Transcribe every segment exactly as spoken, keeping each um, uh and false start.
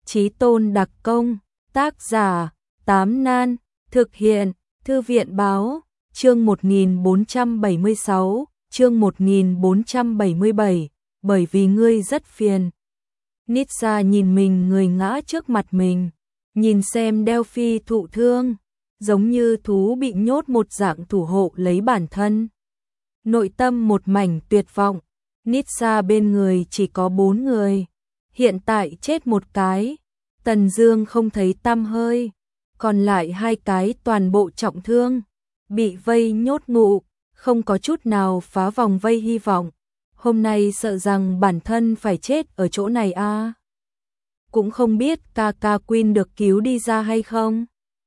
Chí tôn đặc công, tác giả, Tám Nan, thực hiện, Thư viện báo, chương một nghìn bốn trăm bảy mươi sáu, chương một nghìn bốn trăm bảy mươi bảy, bởi vì ngươi rất phiền. Nitsa nhìn mình người ngã trước mặt mình, nhìn xem Delphi thụ thương, giống như thú bị nhốt một dạng thủ hộ lấy bản thân. Nội tâm một mảnh tuyệt vọng, Nitsa bên người chỉ có bốn người, hiện tại chết một cái, Tần Dương không thấy tăm hơi, còn lại hai cái toàn bộ trọng thương, bị vây nhốt ngụ, không có chút nào phá vòng vây hy vọng. Hôm nay sợ rằng bản thân phải chết ở chỗ này a. À. Cũng không biết ca ca Queen được cứu đi ra hay không.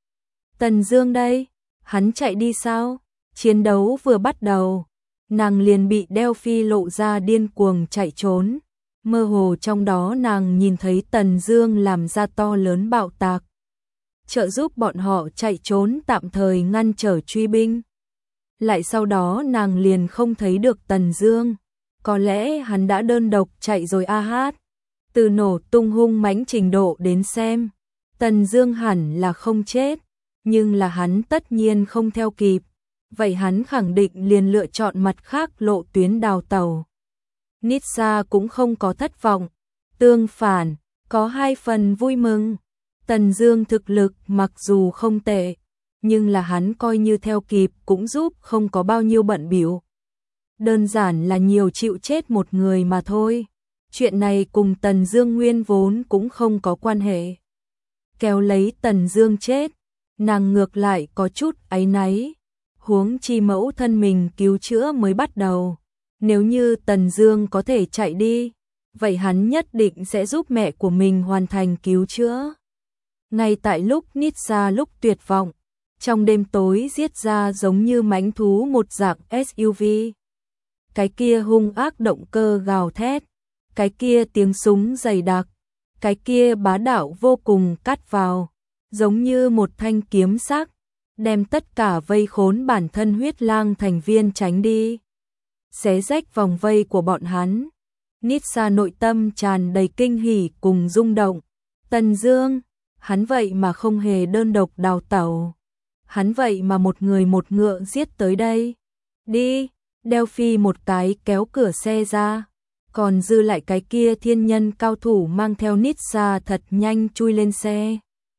Tần Dương đây, hắn chạy đi sao? Chiến đấu vừa bắt đầu, nàng liền bị Delphi lộ ra điên cuồng chạy trốn. Mơ hồ trong đó nàng nhìn thấy Tần Dương làm ra to lớn bạo tạc, trợ giúp bọn họ chạy trốn, tạm thời ngăn trở truy binh. Lại sau đó nàng liền không thấy được Tần Dương, có lẽ hắn đã đơn độc chạy rồi a hát. Từ nổ tung hung mãnh trình độ đến xem, Tần Dương hẳn là không chết, nhưng là hắn tất nhiên không theo kịp, vậy hắn khẳng định liền lựa chọn mặt khác lộ tuyến đào tẩu. Nitsa cũng không có thất vọng, tương phản, có hai phần vui mừng. Tần Dương thực lực mặc dù không tệ, nhưng là hắn coi như theo kịp cũng giúp không có bao nhiêu bận bịu. Đơn giản là nhiều chịu chết một người mà thôi. Chuyện này cùng Tần Dương nguyên vốn cũng không có quan hệ. Kéo lấy Tần Dương chết, nàng ngược lại có chút áy náy, huống chi mẫu thân mình cứu chữa mới bắt đầu. Nếu như Tần Dương có thể chạy đi, vậy hắn nhất định sẽ giúp mẹ của mình hoàn thành cứu chữa. Ngay tại lúc Nitsa lúc tuyệt vọng, trong đêm tối giết ra giống như mãnh thú một dạng ét u vê. Cái kia hung ác động cơ gào thét, cái kia tiếng súng dày đặc, cái kia bá đạo vô cùng cắt vào, giống như một thanh kiếm sắc, đem tất cả vây khốn bản thân huyết lang thành viên tránh đi, xé rách vòng vây của bọn hắn. Nitsa nội tâm tràn đầy kinh hỉ cùng rung động. Tần Dương, hắn vậy mà không hề đơn độc đào tẩu, hắn vậy mà một người một ngựa giết tới đây. Đi, Delphi một cái kéo cửa xe ra, còn dư lại cái kia thiên nhân cao thủ mang theo Nitsa thật nhanh chui lên xe.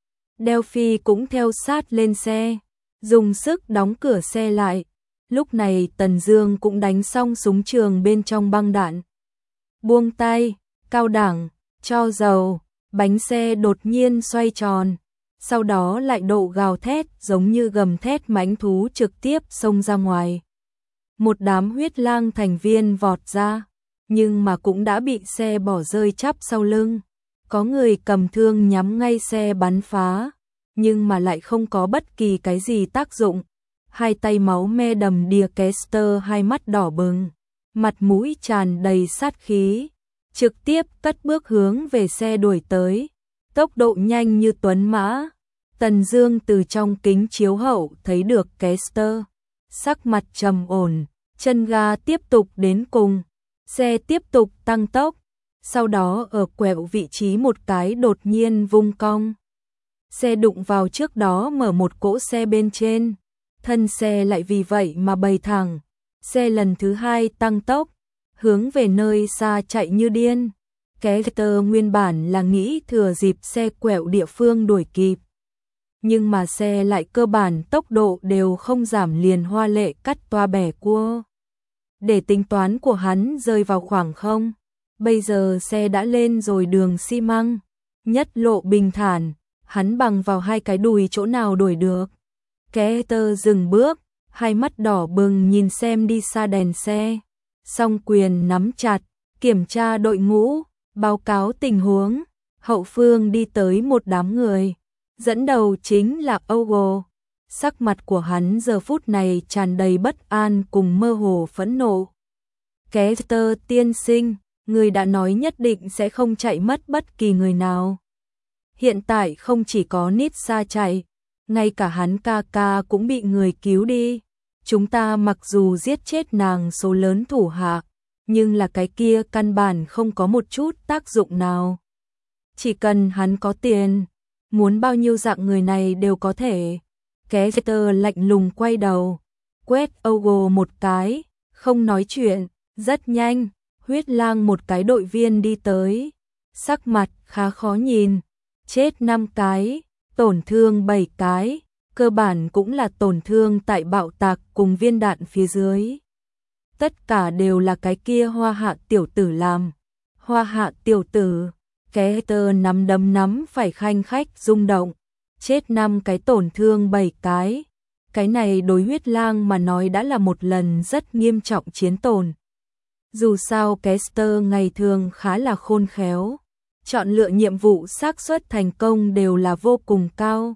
Delphi cũng theo sát lên xe, dùng sức đóng cửa xe lại. Lúc này Tần Dương cũng đánh xong súng trường bên trong băng đạn. Buông tay, cao đẳng, cho dầu, bánh xe đột nhiên xoay tròn, sau đó lại độ gào thét giống như gầm thét mãnh thú trực tiếp xông ra ngoài. Một đám huyết lang thành viên vọt ra, nhưng mà cũng đã bị xe bỏ rơi chắp sau lưng. Có người cầm thương nhắm ngay xe bắn phá, nhưng mà lại không có bất kỳ cái gì tác dụng. Hai tay máu me đầm đìa Kester hai mắt đỏ bừng, mặt mũi tràn đầy sát khí, trực tiếp cất bước hướng về xe đuổi tới, tốc độ nhanh như tuấn mã. Tần Dương từ trong kính chiếu hậu thấy được Kester, sắc mặt trầm ổn, chân ga tiếp tục đến cùng, xe tiếp tục tăng tốc, sau đó ở quẹo vị trí một cái đột nhiên vung cong. Xe đụng vào trước đó mở một cỗ xe bên trên, thân xe lại vì vậy mà bày thẳng, xe lần thứ hai tăng tốc, hướng về nơi xa chạy như điên. Kester nguyên bản là nghĩ thừa dịp xe quẹo địa phương đuổi kịp, nhưng mà xe lại cơ bản tốc độ đều không giảm, liền hoa lệ cắt toa bẻ cua. Để tính toán của hắn rơi vào khoảng không, bây giờ xe đã lên rồi đường xi măng, nhất lộ bình thản, hắn bằng vào hai cái đùi chỗ nào đuổi được. Kester dừng bước, hai mắt đỏ bừng nhìn xem đi xa đèn xe, song quyền nắm chặt, kiểm tra đội ngũ, báo cáo tình huống. Hậu phương đi tới một đám người, dẫn đầu chính là Ogo. Sắc mặt của hắn giờ phút này tràn đầy bất an cùng mơ hồ phẫn nộ. Kester tiên sinh, người đã nói nhất định sẽ không chạy mất bất kỳ người nào. Hiện tại không chỉ có Nitsa chạy, ngay cả hắn ca ca cũng bị người cứu đi. Chúng ta mặc dù giết chết nàng số lớn thủ hạ, nhưng là cái kia căn bản không có một chút tác dụng nào. Chỉ cần hắn có tiền, muốn bao nhiêu dạng người này đều có thể. Kester lạnh lùng quay đầu, quét Ogo một cái, không nói chuyện, rất nhanh, huyết lang một cái đội viên đi tới, sắc mặt khá khó nhìn, chết năm cái, tổn thương bảy cái, cơ bản cũng là tổn thương tại bạo tạc cùng viên đạn phía dưới. Tất cả đều là cái kia Hoa Hạ tiểu tử làm. Hoa Hạ tiểu tử, Kester nắm đấm nắm phải khanh khách rung động, chết năm cái tổn thương bảy cái. Cái này đối huyết lang mà nói đã là một lần rất nghiêm trọng chiến tổn. Dù sao Kester ngày thường khá là khôn khéo, chọn lựa nhiệm vụ xác suất thành công đều là vô cùng cao.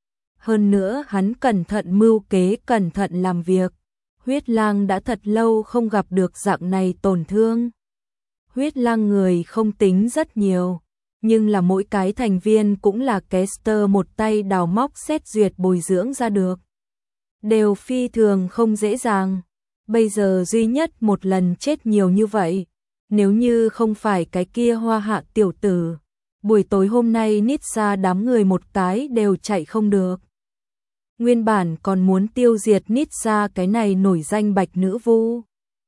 Hơn nữa hắn cẩn thận mưu kế, cẩn thận làm việc. Huyết lang đã thật lâu không gặp được dạng này tổn thương. Huyết lang người không tính rất nhiều, nhưng là mỗi cái thành viên cũng là Kester một tay đào móc xét duyệt bồi dưỡng ra được. Đều phi thường không dễ dàng. Bây giờ duy nhất một lần chết nhiều như vậy. Nếu như không phải cái kia Hoa Hạ tiểu tử, buổi tối hôm nay Nitsa đám người một cái đều chạy không được. Nguyên bản còn muốn tiêu diệt Nitsa cái này nổi danh bạch nữ vu,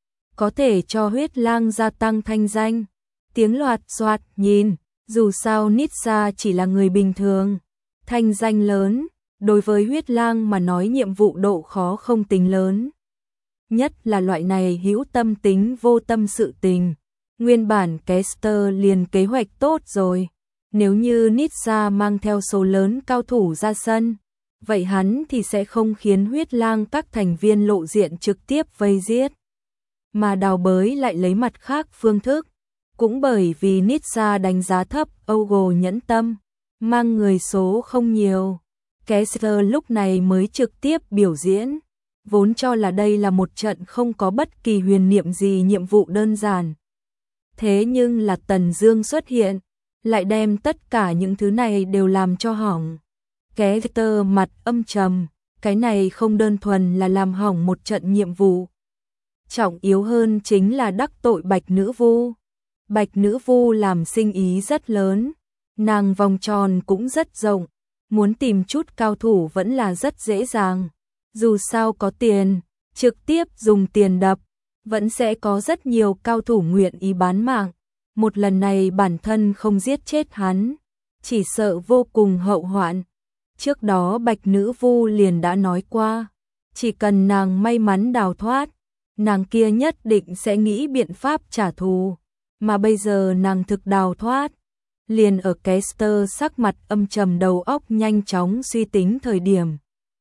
có thể cho huyết lang gia tăng thanh danh. Tiếng loạt xoạt nhìn, dù sao Nitsa chỉ là người bình thường, thanh danh lớn, đối với huyết lang mà nói nhiệm vụ độ khó không tính lớn. Nhất là loại này hữu tâm tính vô tâm sự tình. Nguyên bản Kester liền kế hoạch tốt rồi. Nếu như Nitsa mang theo số lớn cao thủ ra sân, vậy hắn thì sẽ không khiến huyết lang các thành viên lộ diện trực tiếp vây giết. Mà đào bới lại lấy mặt khác phương thức. Cũng bởi vì Nitsa đánh giá thấp Ogo nhẫn tâm, mang người số không nhiều. Kester lúc này mới trực tiếp biểu diễn. Vốn cho là đây là một trận không có bất kỳ huyền niệm gì nhiệm vụ đơn giản. Thế nhưng là Tần Dương xuất hiện, lại đem tất cả những thứ này đều làm cho hỏng. Kester mặt âm trầm, cái này không đơn thuần là làm hỏng một trận nhiệm vụ. Trọng yếu hơn chính là đắc tội Bạch Nữ Vu. Bạch Nữ Vu làm sinh ý rất lớn, nàng vòng tròn cũng rất rộng, muốn tìm chút cao thủ vẫn là rất dễ dàng. Dù sao có tiền, trực tiếp dùng tiền đập, vẫn sẽ có rất nhiều cao thủ nguyện ý bán mạng. Một lần này bản thân không giết chết hắn, chỉ sợ vô cùng hậu hoạn. Trước đó Bạch Nữ Vu liền đã nói qua, chỉ cần nàng may mắn đào thoát, nàng kia nhất định sẽ nghĩ biện pháp trả thù. Mà bây giờ nàng thực đào thoát, liền ở Kester sắc mặt âm trầm đầu óc nhanh chóng suy tính thời điểm.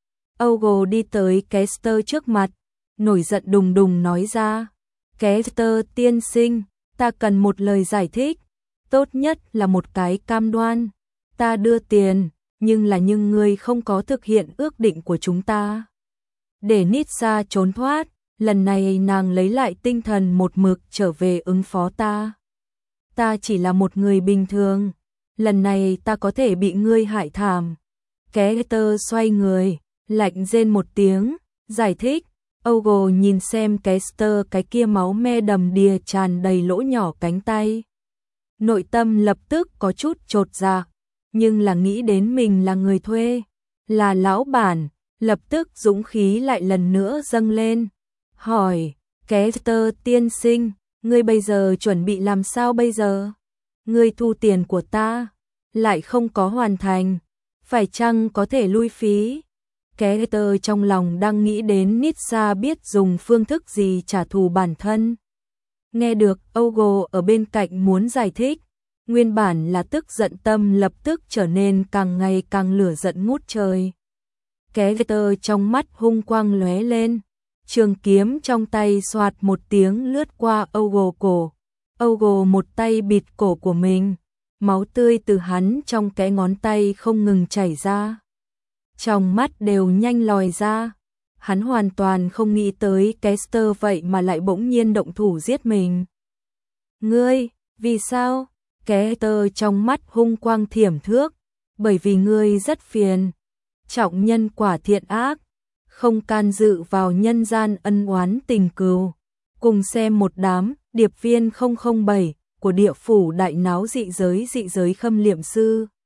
Ogo đi tới Kester trước mặt, nổi giận đùng đùng nói ra, Kester tiên sinh, ta cần một lời giải thích, tốt nhất là một cái cam đoan. Ta đưa tiền, nhưng là nhưng ngươi không có thực hiện ước định của chúng ta. Để Nitsa trốn thoát, lần này nàng lấy lại tinh thần một mực trở về ứng phó ta. Ta chỉ là một người bình thường, lần này ta có thể bị ngươi hại thảm. Kester xoay người, lạnh rên một tiếng, giải thích. Ogo nhìn xem Kester cái kia máu me đầm đìa tràn đầy lỗ nhỏ cánh tay. Nội tâm lập tức có chút chột dạ, nhưng là nghĩ đến mình là người thuê, là lão bản, lập tức dũng khí lại lần nữa dâng lên. Hỏi, Kester tiên sinh, ngươi bây giờ chuẩn bị làm sao bây giờ? Ngươi thu tiền của ta, lại không có hoàn thành, phải chăng có thể lui phí? Kester trong lòng đang nghĩ đến Nitsa biết dùng phương thức gì trả thù bản thân. Nghe được Ogo ở bên cạnh muốn giải thích, nguyên bản là tức giận tâm lập tức trở nên càng ngày càng lửa giận ngút trời. Kester trong mắt hung quang lóe lên, trường kiếm trong tay xoạt một tiếng lướt qua Ogo cổ. Ogo một tay bịt cổ của mình, máu tươi từ hắn trong cái ngón tay không ngừng chảy ra. Trong mắt đều nhanh lòi ra, hắn hoàn toàn không nghĩ tới Kester vậy mà lại bỗng nhiên động thủ giết mình. Ngươi, vì sao? Kester trong mắt hung quang thiểm thước, bởi vì ngươi rất phiền, trọng nhân quả thiện ác, không can dự vào nhân gian ân oán tình cừu, cùng xem một đám điệp viên không không bảy, của địa phủ đại náo dị giới dị giới khâm liệm sư.